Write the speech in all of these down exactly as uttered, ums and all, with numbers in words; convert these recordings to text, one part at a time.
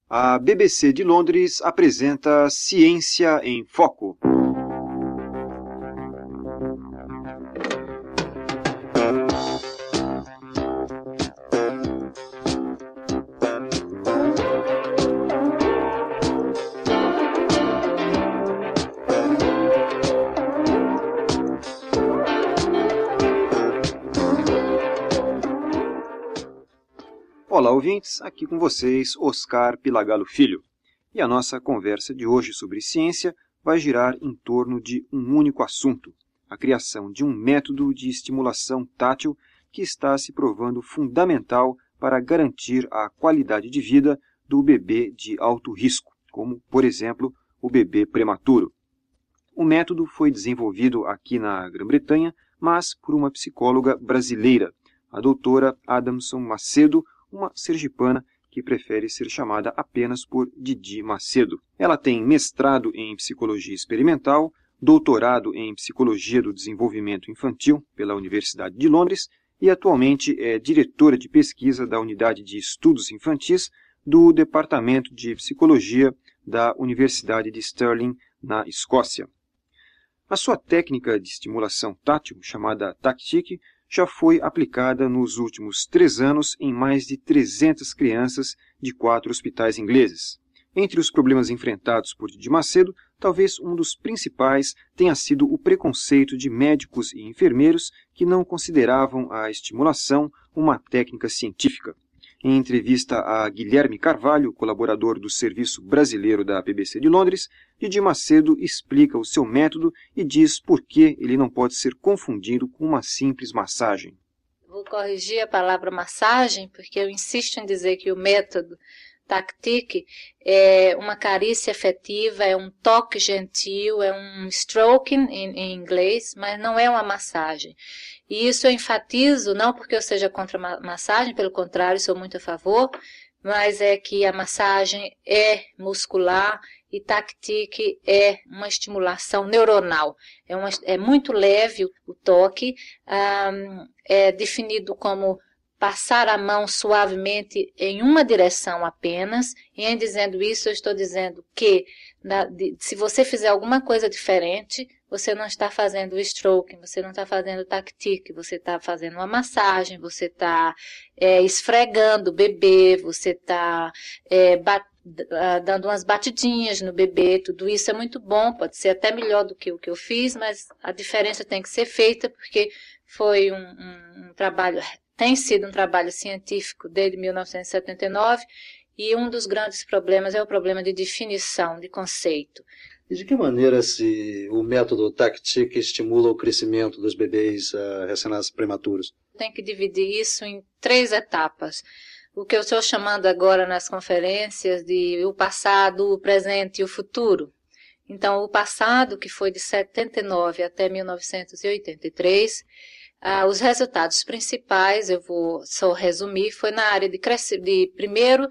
A B B C de Londres apresenta Ciência em Foco. Olá, ouvintes, aqui com vocês, Oscar Pilagalo Filho. E a nossa conversa de hoje sobre ciência vai girar em torno de um único assunto, a criação de um método de estimulação tátil que está se provando fundamental para garantir a qualidade de vida do bebê de alto risco, como, por exemplo, o bebê prematuro. O método foi desenvolvido aqui na Grã-Bretanha, mas por uma psicóloga brasileira, a doutora Adamson Macedo, uma sergipana que prefere ser chamada apenas por Didi Macedo. Ela tem mestrado em Psicologia Experimental, doutorado em Psicologia do Desenvolvimento Infantil pela Universidade de Londres e atualmente é diretora de pesquisa da Unidade de Estudos Infantis do Departamento de Psicologia da Universidade de Stirling, na Escócia. A sua técnica de estimulação tátil, chamada TACTIC, já foi aplicada nos últimos três anos em mais de trezentas crianças de quatro hospitais ingleses. Entre os problemas enfrentados por Didi Macedo, talvez um dos principais tenha sido o preconceito de médicos e enfermeiros que não consideravam a estimulação uma técnica científica. Em entrevista a Guilherme Carvalho, colaborador do Serviço Brasileiro da B B C de Londres, Didi Macedo explica o seu método e diz por que ele não pode ser confundido com uma simples massagem. Vou corrigir a palavra massagem, porque eu insisto em dizer que o método TACTIC é uma carícia afetiva, é um toque gentil, é um stroking em, em inglês, mas não é uma massagem. E isso eu enfatizo, não porque eu seja contra a massagem, pelo contrário, sou muito a favor, mas é que a massagem é muscular e TACTIC é uma estimulação neuronal. É, uma, é muito leve o toque, um, é definido como passar a mão suavemente em uma direção apenas, e em dizendo isso eu estou dizendo que na, de, se você fizer alguma coisa diferente, você não está fazendo o stroking, você não está fazendo o TACTIC, você está fazendo uma massagem, você está é, esfregando o bebê, você está é, bat, dando umas batidinhas no bebê, tudo isso é muito bom, pode ser até melhor do que o que eu fiz, mas a diferença tem que ser feita porque foi um, um, um trabalho... Tem sido um trabalho científico desde mil novecentos e setenta e nove e um dos grandes problemas é o problema de definição, de conceito. E de que maneira se o método TACTIC estimula o crescimento dos bebês uh, recém-nascidos prematuros? Tem que dividir isso em três etapas. O que eu estou chamando agora nas conferências de o passado, o presente e o futuro. Então, o passado, que foi de setenta e nove até mil novecentos e oitenta e três... Ah, os resultados principais, eu vou só resumir, foi na área de, crescer, de primeiro,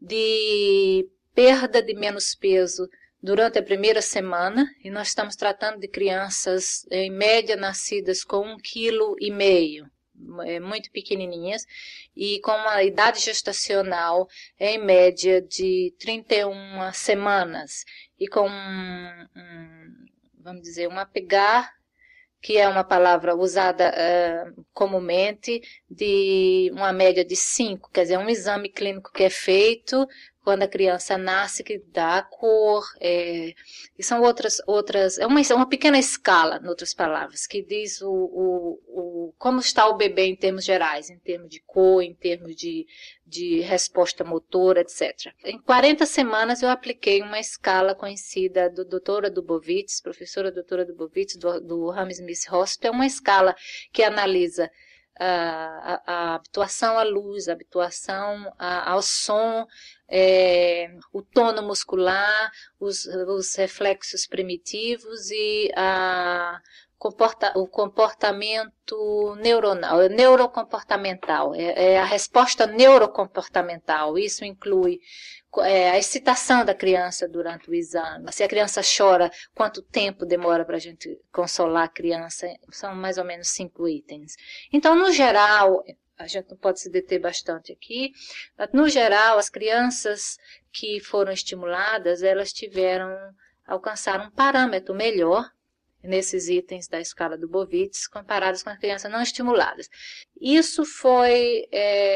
de perda de menos peso durante a primeira semana, e nós estamos tratando de crianças, em média, nascidas com um vírgula cinco quilos, é, muito pequenininhas, e com uma idade gestacional, em média, de trinta e uma semanas, e com, um, um, vamos dizer, um apegar, que é uma palavra usada uh, comumente, de uma média de cinco, quer dizer, um exame clínico que é feito quando a criança nasce, que dá a cor, é, e são outras, outras é uma, uma pequena escala, em outras palavras, que diz o, o, o, como está o bebê em termos gerais, em termos de cor, em termos de, de resposta motora, etcétera. Em quarenta semanas eu apliquei uma escala conhecida do doutora Dubovitz, professora doutora Dubovitz, do, do Hammersmith Hospital, uma escala que analisa A, a, a habituação à luz, a habituação a, ao som, é, o tono muscular, os, os reflexos primitivos e a, comporta, o comportamento neuronal, neurocomportamental, é, é a resposta neurocomportamental. Isso inclui é, a excitação da criança durante o exame. Se a criança chora, quanto tempo demora para a gente consolar a criança? São mais ou menos cinco itens. Então, no geral, a gente não pode se deter bastante aqui. No geral, as crianças que foram estimuladas, elas tiveram, alcançaram um parâmetro melhor nesses itens da escala do Bovitz, comparados com as crianças não estimuladas. Isso foi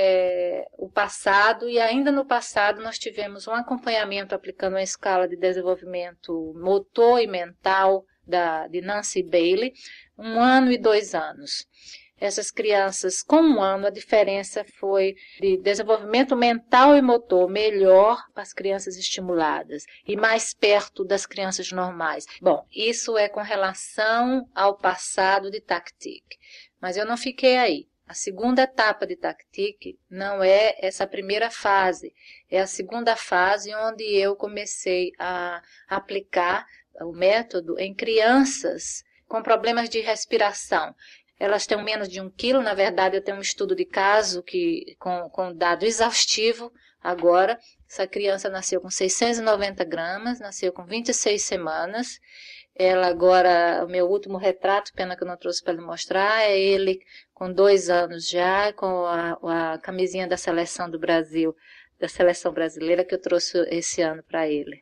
é, o passado, e ainda no passado nós tivemos um acompanhamento aplicando a escala de desenvolvimento motor e mental da, de Nancy Bailey, um ano e dois anos. Essas crianças, com um ano, a diferença foi de desenvolvimento mental e motor melhor para as crianças estimuladas e mais perto das crianças normais. Bom, isso é com relação ao passado de Tactic, mas eu não fiquei aí. A segunda etapa de Tactic não é essa primeira fase, é a segunda fase onde eu comecei a aplicar o método em crianças com problemas de respiração. Elas têm menos de um quilo, na verdade eu tenho um estudo de caso que, com, com dado exaustivo agora. Essa criança nasceu com seiscentos e noventa gramas, nasceu com vinte e seis semanas. Ela agora, o meu último retrato, pena que eu não trouxe para lhe mostrar, é ele com dois anos já, com a, a camisinha da seleção do Brasil, da seleção brasileira que eu trouxe esse ano para ele.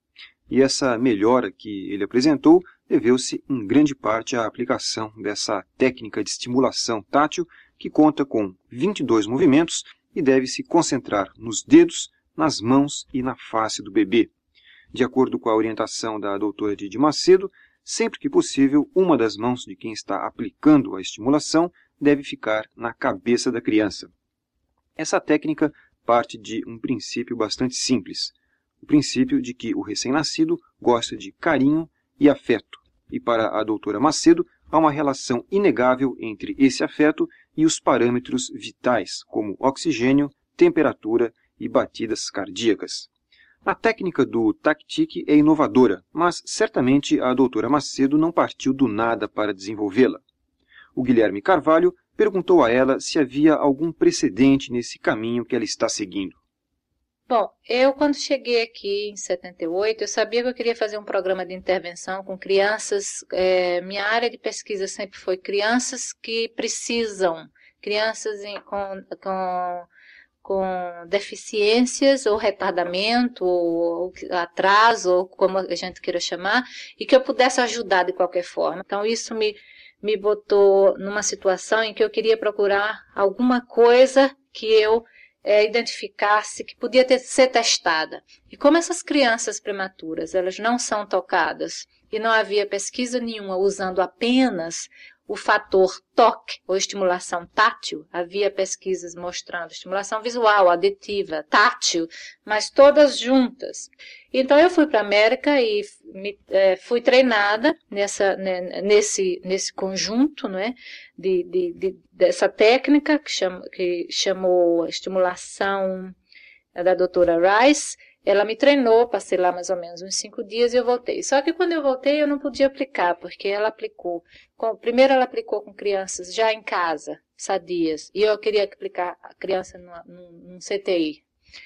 E essa melhora que ele apresentou deveu-se em grande parte à aplicação dessa técnica de estimulação tátil que conta com vinte e dois movimentos e deve se concentrar nos dedos, nas mãos e na face do bebê. De acordo com a orientação da doutora Didi Macedo, sempre que possível, uma das mãos de quem está aplicando a estimulação deve ficar na cabeça da criança. Essa técnica parte de um princípio bastante simples, o princípio de que o recém-nascido gosta de carinho e afeto, e para a doutora Macedo há uma relação inegável entre esse afeto e os parâmetros vitais, como oxigênio, temperatura e batidas cardíacas. A técnica do Tactic é inovadora, mas certamente a doutora Macedo não partiu do nada para desenvolvê-la. O Guilherme Carvalho perguntou a ela se havia algum precedente nesse caminho que ela está seguindo. Bom, eu quando cheguei aqui em setenta e oito, eu sabia que eu queria fazer um programa de intervenção com crianças. É, minha área de pesquisa sempre foi crianças que precisam, crianças em, com, com, com deficiências ou retardamento ou, ou atraso, ou como a gente queira chamar, e que eu pudesse ajudar de qualquer forma. Então isso me, me botou numa situação em que eu queria procurar alguma coisa que eu É, identificasse que podia ter, ser testada. E como essas crianças prematuras, elas não são tocadas, e não havia pesquisa nenhuma usando apenas o fator toque ou estimulação tátil, havia pesquisas mostrando estimulação visual, auditiva, tátil, mas todas juntas. Então eu fui para a América e me, é, fui treinada nessa, né, nesse, nesse conjunto, não é? De, de, de, dessa técnica que, chama, que chamou estimulação da doutora Rice. Ela me treinou, passei lá mais ou menos uns cinco dias e eu voltei. Só que quando eu voltei eu não podia aplicar, porque ela aplicou. Com, primeiro ela aplicou com crianças já em casa, sadias, e eu queria aplicar a criança numa, num, num C T I,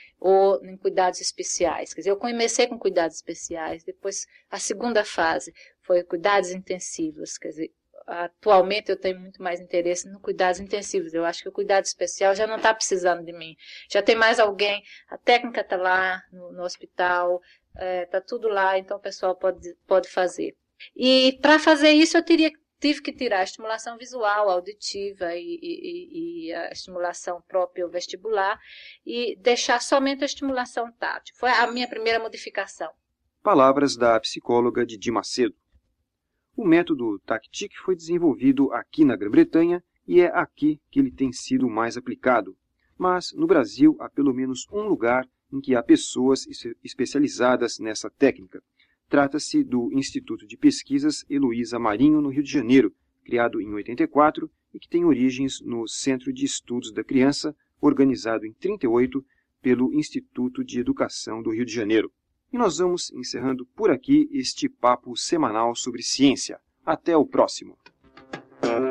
ou em cuidados especiais. Quer dizer, eu comecei com cuidados especiais, depois a segunda fase foi cuidados intensivos, quer dizer, atualmente eu tenho muito mais interesse no cuidados intensivos. Eu acho que o cuidado especial já não está precisando de mim. Já tem mais alguém, a técnica está lá no, no hospital, está é, tudo lá, então o pessoal pode, pode fazer. E para fazer isso eu teria, tive que tirar a estimulação visual, auditiva e, e, e a estimulação própria vestibular e deixar somente a estimulação tátil. Foi a minha primeira modificação. Palavras da psicóloga Didi Macedo. O método Tactic foi desenvolvido aqui na Grã-Bretanha e é aqui que ele tem sido mais aplicado. Mas no Brasil há pelo menos um lugar em que há pessoas especializadas nessa técnica. Trata-se do Instituto de Pesquisas Heloísa Marinho, no Rio de Janeiro, criado em oitenta e quatro e que tem origens no Centro de Estudos da Criança, organizado em trinta e oito pelo Instituto de Educação do Rio de Janeiro. E nós vamos encerrando por aqui este papo semanal sobre ciência. Até o próximo!